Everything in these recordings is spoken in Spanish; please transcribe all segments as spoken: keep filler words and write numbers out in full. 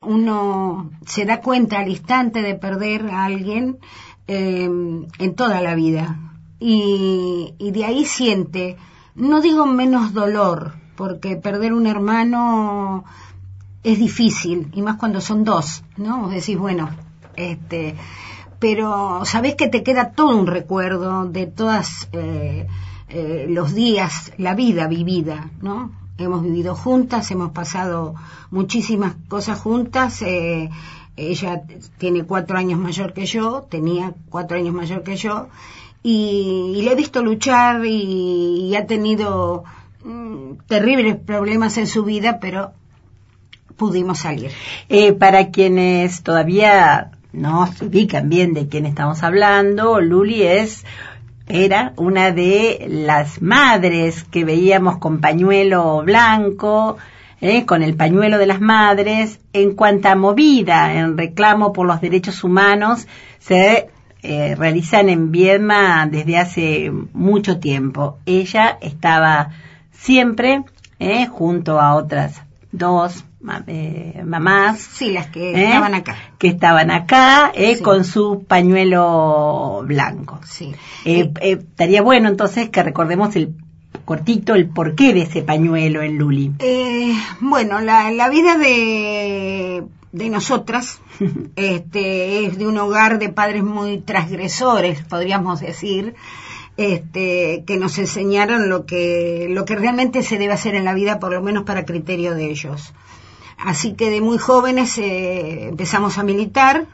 uno se da cuenta al instante de perder a alguien eh, en toda la vida. Y, y de ahí siente, no digo menos dolor, porque perder un hermano es difícil, y más cuando son dos, ¿no? Vos decís, bueno, este, pero sabés que te queda todo un recuerdo de todas eh, eh, los días, la vida vivida, ¿no? Hemos vivido juntas, hemos pasado muchísimas cosas juntas. Eh, ella tiene cuatro años mayor que yo, tenía cuatro años mayor que yo, y, y le he visto luchar y, y ha tenido mm, terribles problemas en su vida, pero pudimos salir. Eh, para quienes todavía no se ubican bien de quién estamos hablando, Luli es... era una de las madres que veíamos con pañuelo blanco, eh, con el pañuelo de las madres. En cuanta movida en reclamo por los derechos humanos se eh, realizan en Viedma desde hace mucho tiempo. Ella estaba siempre eh, junto a otras dos Eh, mamás, sí, las que ¿eh? estaban acá, que estaban acá, eh, sí. con su pañuelo blanco. Sí. Eh, eh, estaría bueno entonces que recordemos el cortito el porqué de ese pañuelo en Luli. Eh, bueno, la, la vida de de nosotras, este, es de un hogar de padres muy transgresores, podríamos decir. Este, que nos enseñaron lo que lo que realmente se debe hacer en la vida, por lo menos para criterio de ellos. Así que de muy jóvenes eh, empezamos a militar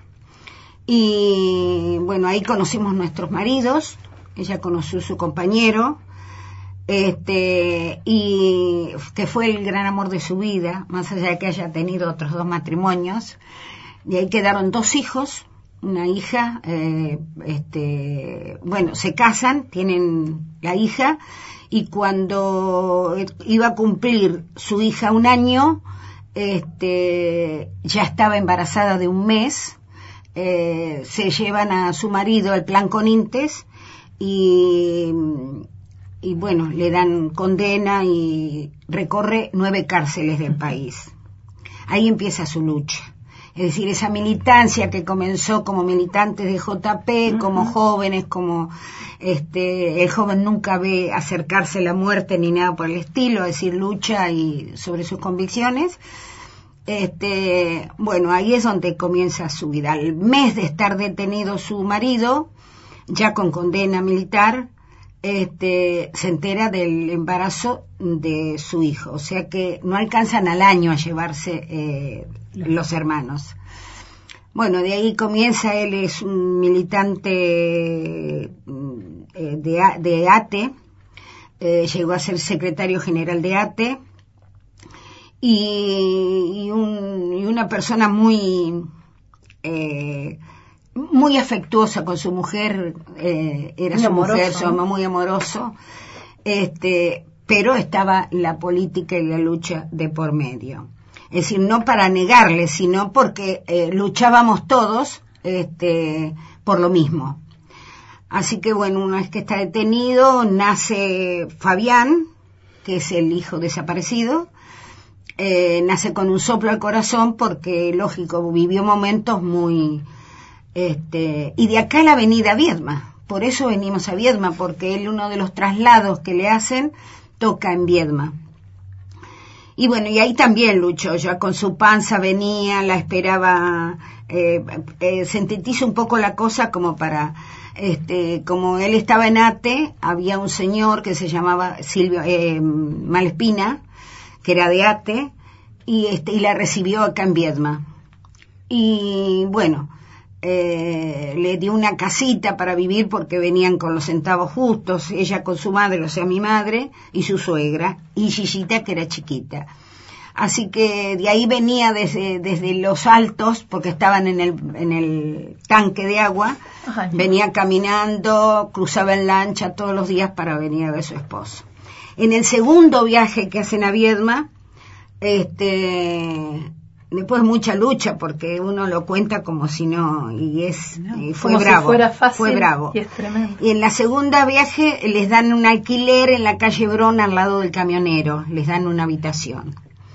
y bueno, ahí conocimos nuestros maridos. Ella conoció a su compañero, este, y que fue el gran amor de su vida, más allá de que haya tenido otros dos matrimonios. Y ahí quedaron dos hijos, una hija, eh, este, bueno, se casan, tienen la hija, y cuando iba a cumplir su hija un año, este, ya estaba embarazada de un mes. Eh, se llevan a su marido al plan Conintes y, y bueno, le dan condena y recorre nueve cárceles del país. Ahí empieza su lucha. Es decir, esa militancia que comenzó como militantes de J P, uh-huh. como jóvenes, como este, el joven nunca ve acercarse la muerte ni nada por el estilo, es decir, lucha y sobre sus convicciones. Este, bueno, ahí es donde comienza su vida. Al mes de estar detenido su marido, ya con condena militar, este, se entera del embarazo de su hijo, o sea que no alcanzan al año a llevarse eh, los hermanos. Bueno, de ahí comienza, él es un militante eh, de, de A T E, eh, llegó a ser secretario general de A T E, y, y, un, y una persona muy eh, muy afectuosa con su mujer, eh, era muy su amoroso, mujer, su mamá, muy amoroso, este, pero estaba la política y la lucha de por medio. Es decir, no para negarle, sino porque eh, luchábamos todos este, por lo mismo. Así que bueno, una vez que está detenido, nace Fabián, que es el hijo desaparecido. Eh, nace con un soplo al corazón porque, lógico, vivió momentos muy... Este, y de acá la avenida Viedma, por eso venimos a Viedma, porque él, uno de los traslados que le hacen, toca en Viedma. Y bueno, y ahí también luchó, ya con su panza venía, la esperaba, eh, eh, sintetiza un poco la cosa como para, este, como él estaba en A T E, había un señor que se llamaba Silvio eh, Malespina, que era de A T E, y este, y la recibió acá en Viedma. Y bueno, Eh, le dio una casita para vivir porque venían con los centavos justos, ella con su madre, o sea mi madre, y su suegra, y Gillita, que era chiquita. Así que de ahí venía desde, desde los altos, porque estaban en el, en el tanque de agua, Ajá, venía caminando, cruzaba en lancha todos los días para venir a ver a su esposo. En el segundo viaje que hacen a Viedma, este... después mucha lucha, porque uno lo cuenta como si no, y es, no, y fue como bravo, si fuera fácil, fue bravo. Y es tremendo. Y en la segunda viaje les dan un alquiler en la calle Brona al lado del camionero, les dan una habitación.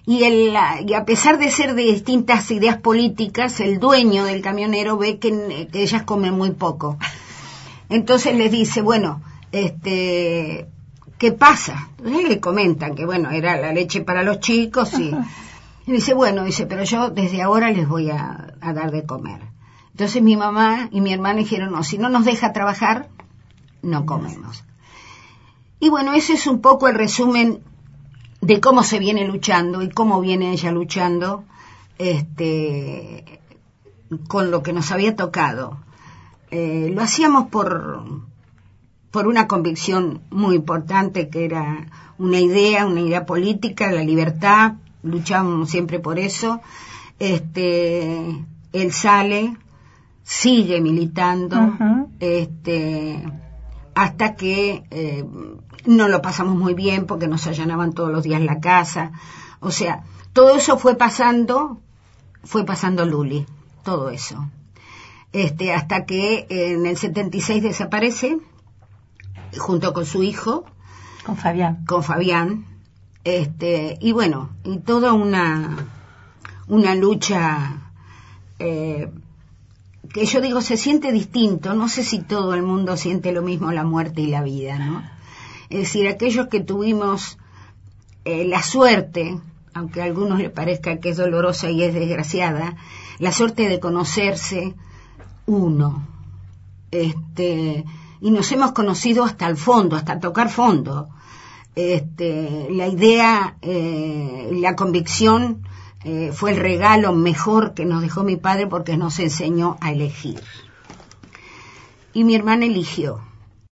y, el, y a pesar de ser de distintas ideas políticas, el dueño del camionero ve que, que ellas comen muy poco. Entonces les dice, bueno, este, ¿qué pasa? Entonces le comentan que, bueno, era la leche para los chicos y, y dice, bueno, dice, pero yo desde ahora les voy a, a dar de comer. Entonces mi mamá y mi hermana dijeron, no, si no nos deja trabajar, no comemos. Y bueno, ese es un poco el resumen de cómo se viene luchando y cómo viene ella luchando este, con lo que nos había tocado. Eh, lo hacíamos por, por una convicción muy importante, que era una idea, una idea política, la libertad, luchábamos siempre por eso. Este, él sale, sigue militando, uh-huh. este, hasta que eh, no lo pasamos muy bien porque nos allanaban todos los días la casa. O sea, todo eso fue pasando, fue pasando Luli, todo eso. Este, hasta que en el setenta y seis desaparece, junto con su hijo. Con Fabián. Con Fabián. Este, y bueno, y toda una, una lucha, eh, que yo digo se siente distinto, no sé si todo el mundo siente lo mismo la muerte y la vida, ¿no? Es decir, aquellos que tuvimos eh, la suerte, aunque a algunos les parezca que es dolorosa y es desgraciada, la suerte de conocerse uno, este, y nos hemos conocido hasta el fondo, hasta tocar fondo. Este, la idea, eh, la convicción eh, fue el regalo mejor que nos dejó mi padre porque nos enseñó a elegir. Y mi hermana eligió.